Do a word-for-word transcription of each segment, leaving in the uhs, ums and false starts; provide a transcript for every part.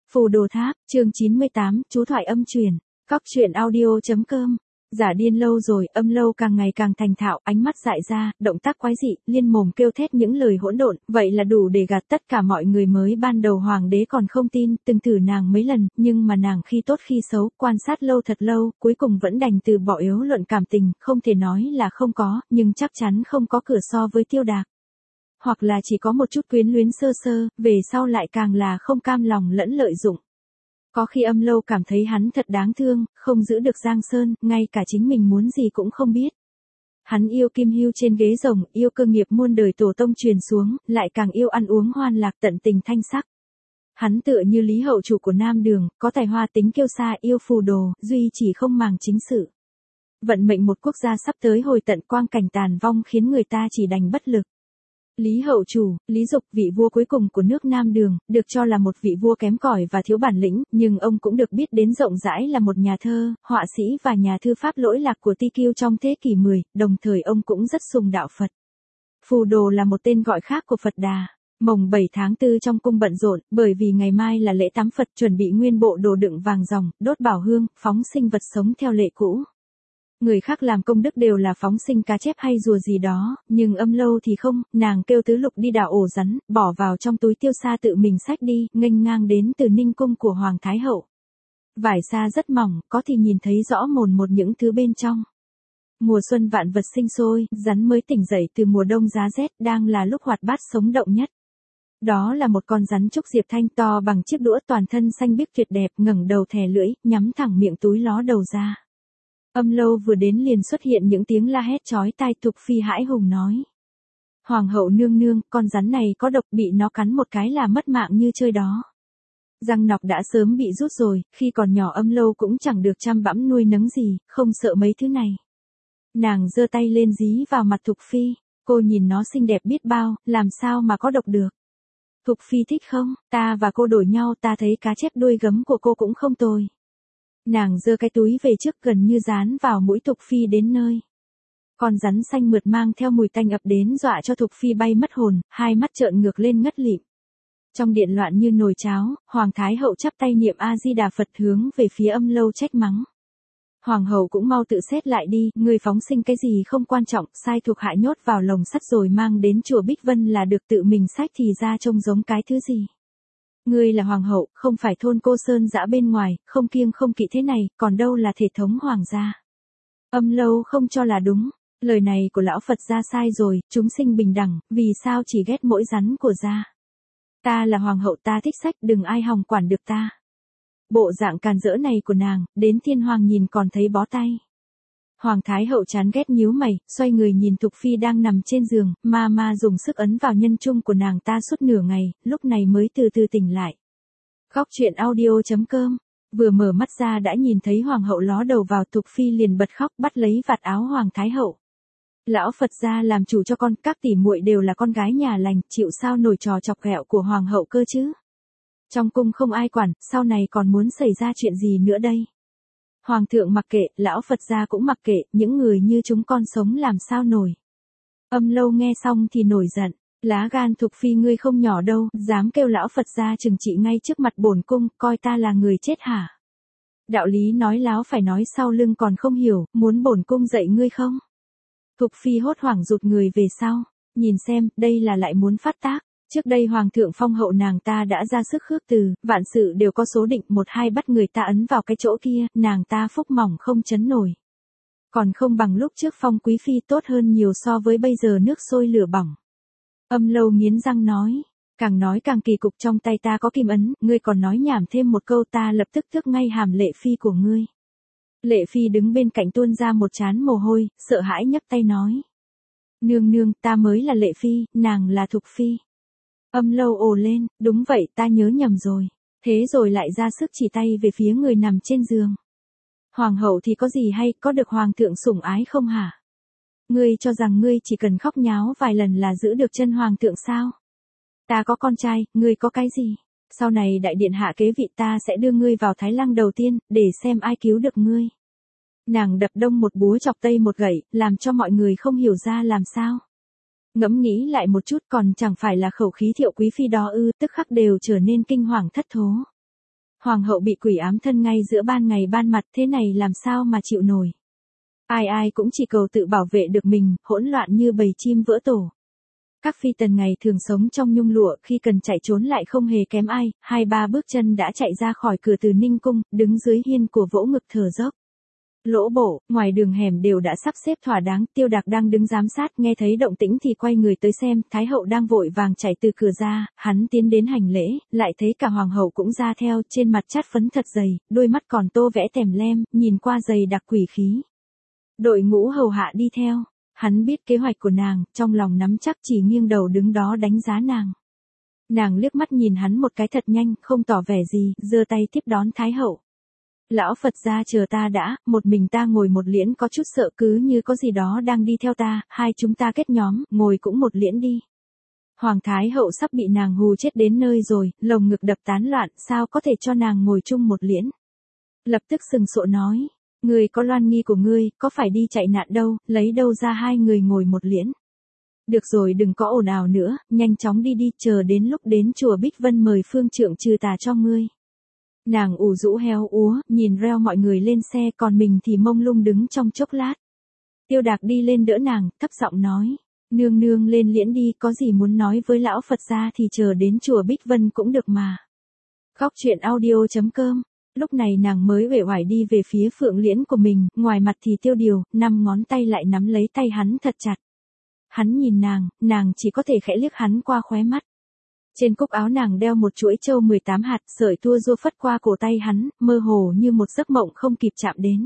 Phù Đồ Tháp, chương chín mươi tám, chú thoại âm truyền. Cóc truyện audio.com. Giả điên lâu rồi, âm lâu càng ngày càng thành thạo, ánh mắt dại ra, động tác quái dị, liên mồm kêu thét những lời hỗn độn, vậy là đủ để gạt tất cả mọi người. Mới ban đầu hoàng đế còn không tin, từng thử nàng mấy lần, nhưng mà nàng khi tốt khi xấu, quan sát lâu thật lâu, cuối cùng vẫn đành từ bỏ yếu luận cảm tình, không thể nói là không có, nhưng chắc chắn không có cửa so với Tiêu Đạc. Hoặc là chỉ có một chút quyến luyến sơ sơ, về sau lại càng là không cam lòng lẫn lợi dụng. Có khi âm lâu cảm thấy hắn thật đáng thương, không giữ được Giang Sơn, ngay cả chính mình muốn gì cũng không biết. Hắn yêu kim hưu trên ghế rồng, yêu cơ nghiệp muôn đời tổ tông truyền xuống, lại càng yêu ăn uống hoan lạc tận tình thanh sắc. Hắn tựa như Lý Hậu chủ của Nam Đường, có tài hoa tính kiêu sa, yêu phù đồ, duy chỉ không màng chính sự. Vận mệnh một quốc gia sắp tới hồi tận, quang cảnh tàn vong khiến người ta chỉ đành bất lực. Lý Hậu chủ, Lý Dục, vị vua cuối cùng của nước Nam Đường, được cho là một vị vua kém cỏi và thiếu bản lĩnh, nhưng ông cũng được biết đến rộng rãi là một nhà thơ, họa sĩ và nhà thư pháp lỗi lạc của Ti Kiêu trong thế kỷ mười, đồng thời ông cũng rất sùng đạo Phật. Phù Đồ là một tên gọi khác của Phật Đà. Mồng bảy tháng tư trong cung bận rộn, bởi vì ngày mai là lễ tắm Phật, chuẩn bị nguyên bộ đồ đựng vàng ròng, đốt bảo hương, phóng sinh vật sống theo lệ cũ. Người khác làm công đức đều là phóng sinh cá chép hay rùa gì đó, nhưng âm lâu thì không, nàng kêu tứ lục đi đào ổ rắn, bỏ vào trong túi tiêu sa tự mình xách đi, nghênh ngang đến từ Ninh cung của Hoàng Thái Hậu. Vải sa rất mỏng, có thì nhìn thấy rõ mồn một những thứ bên trong. Mùa xuân vạn vật sinh sôi, rắn mới tỉnh dậy từ mùa đông giá rét, đang là lúc hoạt bát sống động nhất. Đó là một con rắn trúc diệp thanh to bằng chiếc đũa, toàn thân xanh biếc tuyệt đẹp, ngẩng đầu thè lưỡi, nhắm thẳng miệng túi ló đầu ra. Âm lâu vừa đến liền xuất hiện những tiếng la hét chói tai. Thục Phi hãi hùng nói: Hoàng hậu nương nương, con rắn này có độc, bị nó cắn một cái là mất mạng như chơi đó. Răng nọc đã sớm bị rút rồi, khi còn nhỏ âm lâu cũng chẳng được chăm bẵm nuôi nấng gì, không sợ mấy thứ này. Nàng giơ tay lên dí vào mặt Thục Phi, cô nhìn nó xinh đẹp biết bao, làm sao mà có độc được. Thục Phi thích không, ta và cô đổi nhau, ta thấy cá chép đuôi gấm của cô cũng không tồi. Nàng giơ cái túi về trước, gần như dán vào mũi Thục Phi đến nơi. Con rắn xanh mượt mang theo mùi tanh ập đến, dọa cho Thục Phi bay mất hồn, hai mắt trợn ngược lên ngất lịm. Trong điện loạn như nồi cháo, Hoàng Thái Hậu chắp tay niệm A Di Đà Phật, hướng về phía âm lâu trách mắng. Hoàng hậu cũng mau tự xét lại đi, người phóng sinh cái gì không quan trọng, sai thuộc hạ nhốt vào lồng sắt rồi mang đến chùa Bích Vân là được, tự mình xách thì ra trông giống cái thứ gì. Ngươi là hoàng hậu, không phải thôn cô sơn dã bên ngoài, không kiêng không kỵ thế này, còn đâu là thể thống hoàng gia. Âm lâu không cho là đúng, lời này của lão Phật gia sai rồi, chúng sinh bình đẳng, vì sao chỉ ghét mỗi rắn của gia. Ta là hoàng hậu, ta thích sách, đừng ai hòng quản được ta. Bộ dạng càn rỡ này của nàng, đến thiên hoàng nhìn còn thấy bó tay. Hoàng Thái Hậu chán ghét nhíu mày, xoay người nhìn Thục Phi đang nằm trên giường, ma ma dùng sức ấn vào nhân trung của nàng ta suốt nửa ngày, lúc này mới từ từ tỉnh lại. Cóc truyện audio.com. Vừa mở mắt ra đã nhìn thấy Hoàng hậu ló đầu vào, Thục Phi liền bật khóc, bắt lấy vạt áo Hoàng Thái Hậu. Lão Phật gia làm chủ cho con, các tỷ muội đều là con gái nhà lành, chịu sao nổi trò chọc ghẹo của Hoàng hậu cơ chứ. Trong cung không ai quản, sau này còn muốn xảy ra chuyện gì nữa đây. Hoàng thượng mặc kệ, lão Phật gia cũng mặc kệ, những người như chúng con sống làm sao nổi. Âm lâu nghe xong thì nổi giận, lá gan Thục Phi ngươi không nhỏ đâu, dám kêu lão Phật gia trừng trị ngay trước mặt bổn cung, coi ta là người chết hả? Đạo lý nói láo phải nói sau lưng còn không hiểu, muốn bổn cung dạy ngươi không? Thục Phi hốt hoảng rụt người về sau, nhìn xem, đây là lại muốn phát tác. Trước đây Hoàng thượng phong hậu nàng ta đã ra sức khước từ, vạn sự đều có số định, một hai bắt người ta ấn vào cái chỗ kia, nàng ta phúc mỏng không chấn nổi. Còn không bằng lúc trước phong quý phi, tốt hơn nhiều so với bây giờ nước sôi lửa bỏng. Âm lâu nghiến răng nói, càng nói càng kỳ cục, trong tay ta có kim ấn, ngươi còn nói nhảm thêm một câu, ta lập tức tước ngay hàm Lệ Phi của ngươi. Lệ Phi đứng bên cạnh tuôn ra một trán mồ hôi, sợ hãi nhấc tay nói. Nương nương, ta mới là Lệ Phi, nàng là Thục Phi. Âm lâu ồ lên, đúng vậy, ta nhớ nhầm rồi. Thế rồi lại ra sức chỉ tay về phía người nằm trên giường. Hoàng hậu thì có gì hay, có được hoàng thượng sủng ái không hả? Ngươi cho rằng ngươi chỉ cần khóc nháo vài lần là giữ được chân hoàng thượng sao? Ta có con trai, ngươi có cái gì? Sau này đại điện hạ kế vị, ta sẽ đưa ngươi vào Thái Lăng đầu tiên, để xem ai cứu được ngươi. Nàng đập đông một búa chọc tây một gậy, làm cho mọi người không hiểu ra làm sao. Ngẫm nghĩ lại một chút, còn chẳng phải là khẩu khí Thiệu quý phi đó ư, tức khắc đều trở nên kinh hoàng thất thố. Hoàng hậu bị quỷ ám thân ngay giữa ban ngày ban mặt, thế này làm sao mà chịu nổi. Ai ai cũng chỉ cầu tự bảo vệ được mình, hỗn loạn như bầy chim vỡ tổ. Các phi tần ngày thường sống trong nhung lụa, khi cần chạy trốn lại không hề kém ai, hai ba bước chân đã chạy ra khỏi cửa từ Ninh cung, đứng dưới hiên của vỗ ngực thở dốc. Lỗ bộ, ngoài đường hẻm đều đã sắp xếp thỏa đáng, Tiêu Đạc đang đứng giám sát, nghe thấy động tĩnh thì quay người tới xem, Thái hậu đang vội vàng chạy từ cửa ra, hắn tiến đến hành lễ, lại thấy cả hoàng hậu cũng ra theo, trên mặt chát phấn thật dày, đôi mắt còn tô vẽ tèm lem, nhìn qua dày đặc quỷ khí. Đội ngũ hầu hạ đi theo, hắn biết kế hoạch của nàng, trong lòng nắm chắc chỉ nghiêng đầu đứng đó đánh giá nàng. Nàng liếc mắt nhìn hắn một cái thật nhanh, không tỏ vẻ gì, giơ tay tiếp đón Thái hậu. Lão Phật gia chờ ta đã, một mình ta ngồi một liễn có chút sợ, cứ như có gì đó đang đi theo ta, hai chúng ta kết nhóm, ngồi cũng một liễn đi. Hoàng Thái hậu sắp bị nàng hù chết đến nơi rồi, lồng ngực đập tán loạn, sao có thể cho nàng ngồi chung một liễn. Lập tức sừng sộ nói, người có loan nghi của ngươi, có phải đi chạy nạn đâu, lấy đâu ra hai người ngồi một liễn. Được rồi, đừng có ồn ào nữa, nhanh chóng đi đi, chờ đến lúc đến chùa Bích Vân mời phương trượng trừ tà cho ngươi. Nàng ủ rũ heo úa, nhìn reo mọi người lên xe, còn mình thì mông lung đứng trong chốc lát. Tiêu Đạc đi lên đỡ nàng, thấp giọng nói, nương nương lên liễn đi, có gì muốn nói với lão Phật gia thì chờ đến chùa Bích Vân cũng được mà. Góc truyện audio chấm com. Lúc này nàng mới uể oải đi về phía phượng liễn của mình, ngoài mặt thì Tiêu Điều, năm ngón tay lại nắm lấy tay hắn thật chặt. Hắn nhìn nàng, nàng chỉ có thể khẽ liếc hắn qua khóe mắt. Trên cúc áo nàng đeo một chuỗi châu mười tám hạt, sợi tua rua phất qua cổ tay hắn, mơ hồ như một giấc mộng không kịp chạm đến.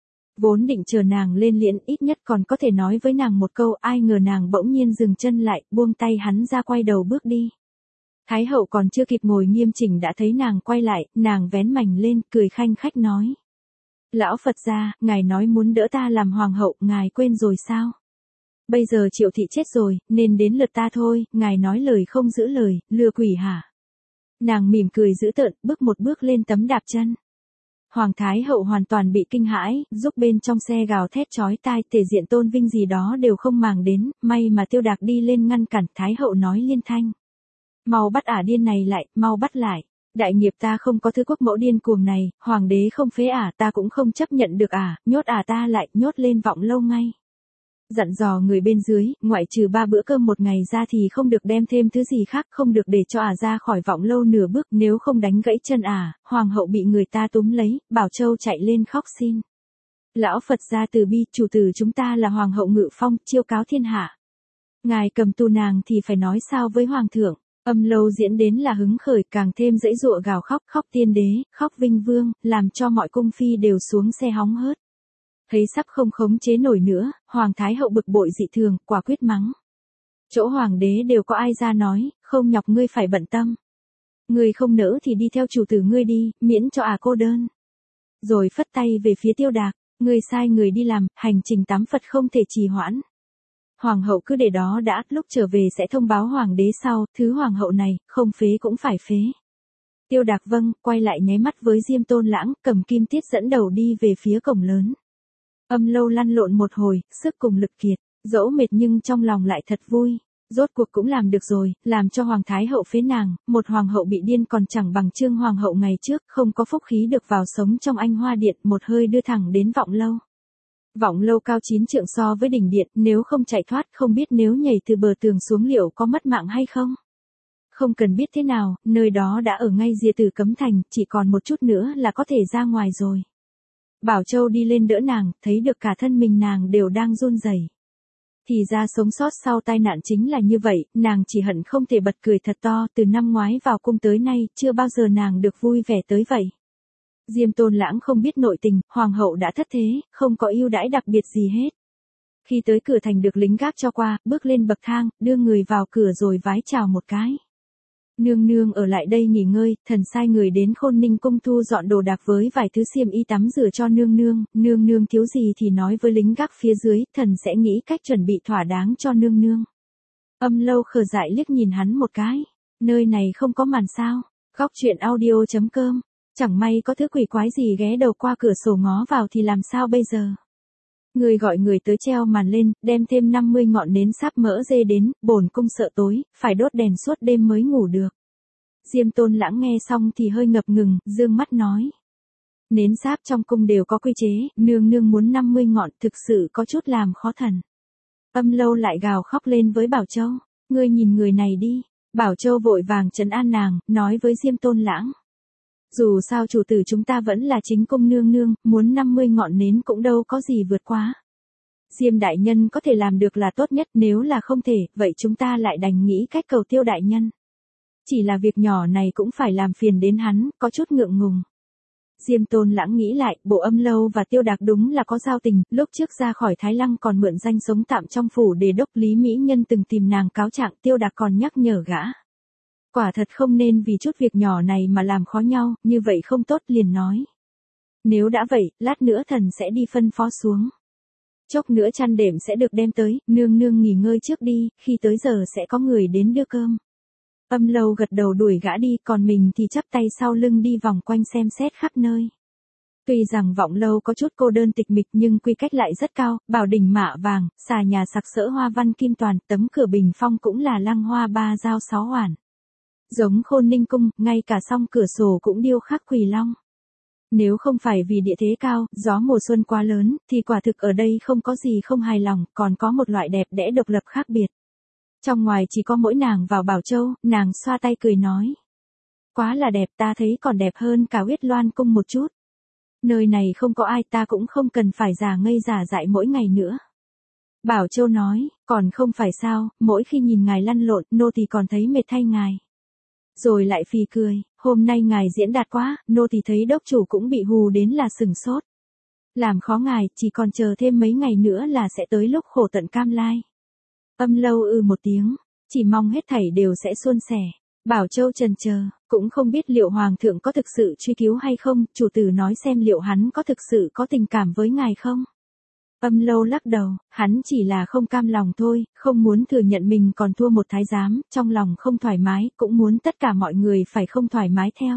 Vốn định chờ nàng lên liễn, ít nhất còn có thể nói với nàng một câu, ai ngờ nàng bỗng nhiên dừng chân lại, buông tay hắn ra, quay đầu bước đi. Thái hậu còn chưa kịp ngồi nghiêm chỉnh đã thấy nàng quay lại, nàng vén mảnh lên, cười khanh khách nói. Lão Phật gia, ngài nói muốn đỡ ta làm hoàng hậu, ngài quên rồi sao? Bây giờ Triệu thị chết rồi, nên đến lượt ta thôi, ngài nói lời không giữ lời, lừa quỷ hả? Nàng mỉm cười dữ tợn, bước một bước lên tấm đạp chân. Hoàng Thái hậu hoàn toàn bị kinh hãi, giúp bên trong xe gào thét chói tai, thể diện tôn vinh gì đó đều không màng đến, may mà Tiêu Đạc đi lên ngăn cản, Thái hậu nói liên thanh. Mau bắt ả điên này lại, mau bắt lại. Đại nghiệp ta không có thứ quốc mẫu điên cuồng này, hoàng đế không phế ả, ta cũng không chấp nhận được ả, nhốt ả ta lại, nhốt lên Vọng Lâu ngay. Dặn dò người bên dưới, ngoại trừ ba bữa cơm một ngày ra thì không được đem thêm thứ gì khác, không được để cho ả ra khỏi Vọng Lâu nửa bước, nếu không đánh gãy chân ả. Hoàng hậu bị người ta túm lấy, Bảo Châu chạy lên khóc xin. Lão Phật gia từ bi, chủ tử chúng ta là hoàng hậu Ngự Phong, chiêu cáo thiên hạ. Ngài cầm tù nàng thì phải nói sao với hoàng thượng. Âm Lâu diễn đến là hứng khởi, càng thêm dãy dụa gào khóc, khóc tiên đế, khóc vinh vương, làm cho mọi cung phi đều xuống xe hóng hớt. Thấy sắp không khống chế nổi nữa, Hoàng Thái hậu bực bội dị thường, quả quyết mắng. Chỗ hoàng đế đều có ai ra nói, không nhọc ngươi phải bận tâm. Ngươi không nỡ thì đi theo chủ tử ngươi đi, miễn cho à cô đơn. Rồi phất tay về phía Tiêu Đạc, ngươi sai người đi làm, hành trình tắm Phật không thể trì hoãn. Hoàng hậu cứ để đó đã, lúc trở về sẽ thông báo hoàng đế sau, thứ hoàng hậu này, không phế cũng phải phế. Tiêu Đạc vâng, quay lại nháy mắt với Diêm Tôn Lãng, cầm kim tiết dẫn đầu đi về phía cổng lớn. Âm Lâu lăn lộn một hồi, sức cùng lực kiệt, dẫu mệt nhưng trong lòng lại thật vui. Rốt cuộc cũng làm được rồi, làm cho Hoàng Thái hậu phế nàng, một hoàng hậu bị điên còn chẳng bằng Trương hoàng hậu ngày trước, không có phúc khí được vào sống trong Anh Hoa Điện, một hơi đưa thẳng đến Vọng Lâu. Vọng Lâu cao chín trượng so với đỉnh điện, nếu không chạy thoát, không biết nếu nhảy từ bờ tường xuống liệu có mất mạng hay không. Không cần biết thế nào, nơi đó đã ở ngay rìa Tử Cấm Thành, chỉ còn một chút nữa là có thể ra ngoài rồi. Bảo Châu đi lên đỡ nàng, thấy được cả thân mình nàng đều đang run rẩy. Thì ra sống sót sau tai nạn chính là như vậy, nàng chỉ hận không thể bật cười thật to, từ năm ngoái vào cung tới nay, chưa bao giờ nàng được vui vẻ tới vậy. Diêm Tôn Lãng không biết nội tình, hoàng hậu đã thất thế, không có ưu đãi đặc biệt gì hết. Khi tới cửa thành được lính gác cho qua, bước lên bậc thang, đưa người vào cửa rồi vái chào một cái. Nương nương ở lại đây nghỉ ngơi, thần sai người đến Khôn Ninh cung thu dọn đồ đạc với vài thứ xiêm y tắm rửa cho nương nương, nương nương thiếu gì thì nói với lính gác phía dưới, thần sẽ nghĩ cách chuẩn bị thỏa đáng cho nương nương. Âm Lâu khờ dại liếc nhìn hắn một cái, nơi này không có màn sao, góc truyện audio chấm com, chẳng may có thứ quỷ quái gì ghé đầu qua cửa sổ ngó vào thì làm sao bây giờ. Người gọi người tới treo màn lên, đem thêm năm mươi ngọn nến sáp mỡ dê đến, bổn cung sợ tối, phải đốt đèn suốt đêm mới ngủ được. Diêm Tôn Lãng nghe xong thì hơi ngập ngừng, dương mắt nói. Nến sáp trong cung đều có quy chế, nương nương muốn năm mươi ngọn thực sự có chút làm khó thần. Âm Lâu lại gào khóc lên với Bảo Châu, ngươi nhìn người này đi. Bảo Châu vội vàng trấn an nàng, nói với Diêm Tôn Lãng. Dù sao chủ tử chúng ta vẫn là chính cung nương nương, muốn năm mươi ngọn nến cũng đâu có gì vượt quá. Diêm đại nhân có thể làm được là tốt nhất, nếu là không thể, vậy chúng ta lại đành nghĩ cách cầu Tiêu đại nhân. Chỉ là việc nhỏ này cũng phải làm phiền đến hắn, có chút ngượng ngùng. Diêm Tôn Lãng nghĩ lại, bộ Âm Lâu và Tiêu Đạc đúng là có giao tình, lúc trước ra khỏi Thái Lăng còn mượn danh sống tạm trong phủ Đề đốc Lý Mỹ Nhân từng tìm nàng cáo trạng, Tiêu Đạc còn nhắc nhở gã. Quả thật không nên vì chút việc nhỏ này mà làm khó nhau, như vậy không tốt, liền nói. Nếu đã vậy, lát nữa thần sẽ đi phân phó xuống. Chốc nữa chăn đệm sẽ được đem tới, nương nương nghỉ ngơi trước đi, khi tới giờ sẽ có người đến đưa cơm. Âm Lâu gật đầu đuổi gã đi, còn mình thì chắp tay sau lưng đi vòng quanh xem xét khắp nơi. Tuy rằng Vọng Lâu có chút cô đơn tịch mịch nhưng quy cách lại rất cao, bảo đỉnh mạ vàng, xà nhà sặc sỡ hoa văn kim toàn, tấm cửa bình phong cũng là lăng hoa ba dao sáu hoàn. Giống Khôn Ninh cung, ngay cả song cửa sổ cũng điêu khắc quỳ long. Nếu không phải vì địa thế cao, gió mùa xuân quá lớn, thì quả thực ở đây không có gì không hài lòng, còn có một loại đẹp đẽ độc lập khác biệt. Trong ngoài chỉ có mỗi nàng vào Bảo Châu, nàng xoa tay cười nói. Quá là đẹp, ta thấy còn đẹp hơn cả Huyết Loan cung một chút. Nơi này không có ai, ta cũng không cần phải giả ngây giả dại mỗi ngày nữa. Bảo Châu nói, còn không phải sao, mỗi khi nhìn ngài lăn lộn, nô thì còn thấy mệt thay ngài. Rồi lại phì cười, hôm nay ngài diễn đạt quá, nô thì thấy đốc chủ cũng bị hù đến là sừng sốt. Làm khó ngài, chỉ còn chờ thêm mấy ngày nữa là sẽ tới lúc khổ tận cam lai. Âm Lâu ư một tiếng, chỉ mong hết thảy đều sẽ suôn sẻ. Bảo Châu chần chờ, cũng không biết liệu Hoàng thượng có thực sự truy cứu hay không, chủ tử nói xem liệu hắn có thực sự có tình cảm với ngài không. Âm Lâu lắc đầu, hắn chỉ là không cam lòng thôi, không muốn thừa nhận mình còn thua một thái giám, trong lòng không thoải mái, cũng muốn tất cả mọi người phải không thoải mái theo.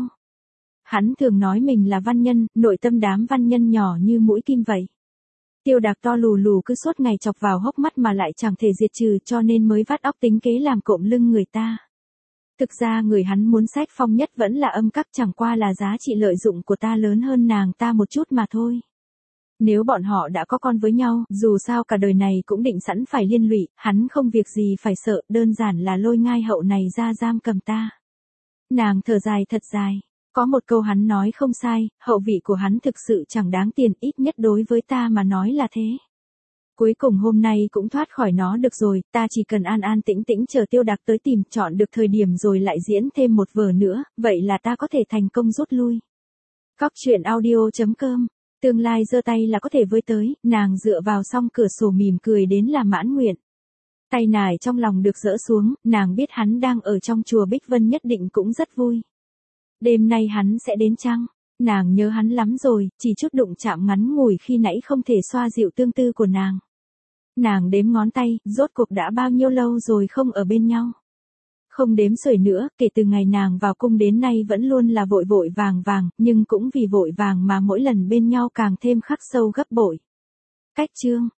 Hắn thường nói mình là văn nhân, nội tâm đám văn nhân nhỏ như mũi kim vậy. Tiêu Đạc to lù lù cứ suốt ngày chọc vào hốc mắt mà lại chẳng thể diệt trừ, cho nên mới vắt óc tính kế làm cộm lưng người ta. Thực ra người hắn muốn sách phong nhất vẫn là Âm Các, chẳng qua là giá trị lợi dụng của ta lớn hơn nàng ta một chút mà thôi. Nếu bọn họ đã có con với nhau, dù sao cả đời này cũng định sẵn phải liên lụy, hắn không việc gì phải sợ, đơn giản là lôi ngai hậu này ra giam cầm ta. Nàng thở dài thật dài. Có một câu hắn nói không sai, hậu vị của hắn thực sự chẳng đáng tiền, ít nhất đối với ta mà nói là thế. Cuối cùng hôm nay cũng thoát khỏi nó được rồi, ta chỉ cần an an tĩnh tĩnh chờ Tiêu Đạc tới tìm, chọn được thời điểm rồi lại diễn thêm một vở nữa, vậy là ta có thể thành công rút lui. Cóc truyện audio chấm com, tương lai giơ tay là có thể với tới, nàng dựa vào song cửa sổ mỉm cười đến là mãn nguyện. Tay nải trong lòng được dỡ xuống, nàng biết hắn đang ở trong chùa Bích Vân nhất định cũng rất vui. Đêm nay hắn sẽ đến chăng? Nàng nhớ hắn lắm rồi, chỉ chút đụng chạm ngắn ngủi khi nãy không thể xoa dịu tương tư của nàng. Nàng đếm ngón tay, rốt cuộc đã bao nhiêu lâu rồi không ở bên nhau. Không đếm xuể nữa, kể từ ngày nàng vào cung đến nay vẫn luôn là vội vội vàng vàng, nhưng cũng vì vội vàng mà mỗi lần bên nhau càng thêm khắc sâu gấp bội. Cách chương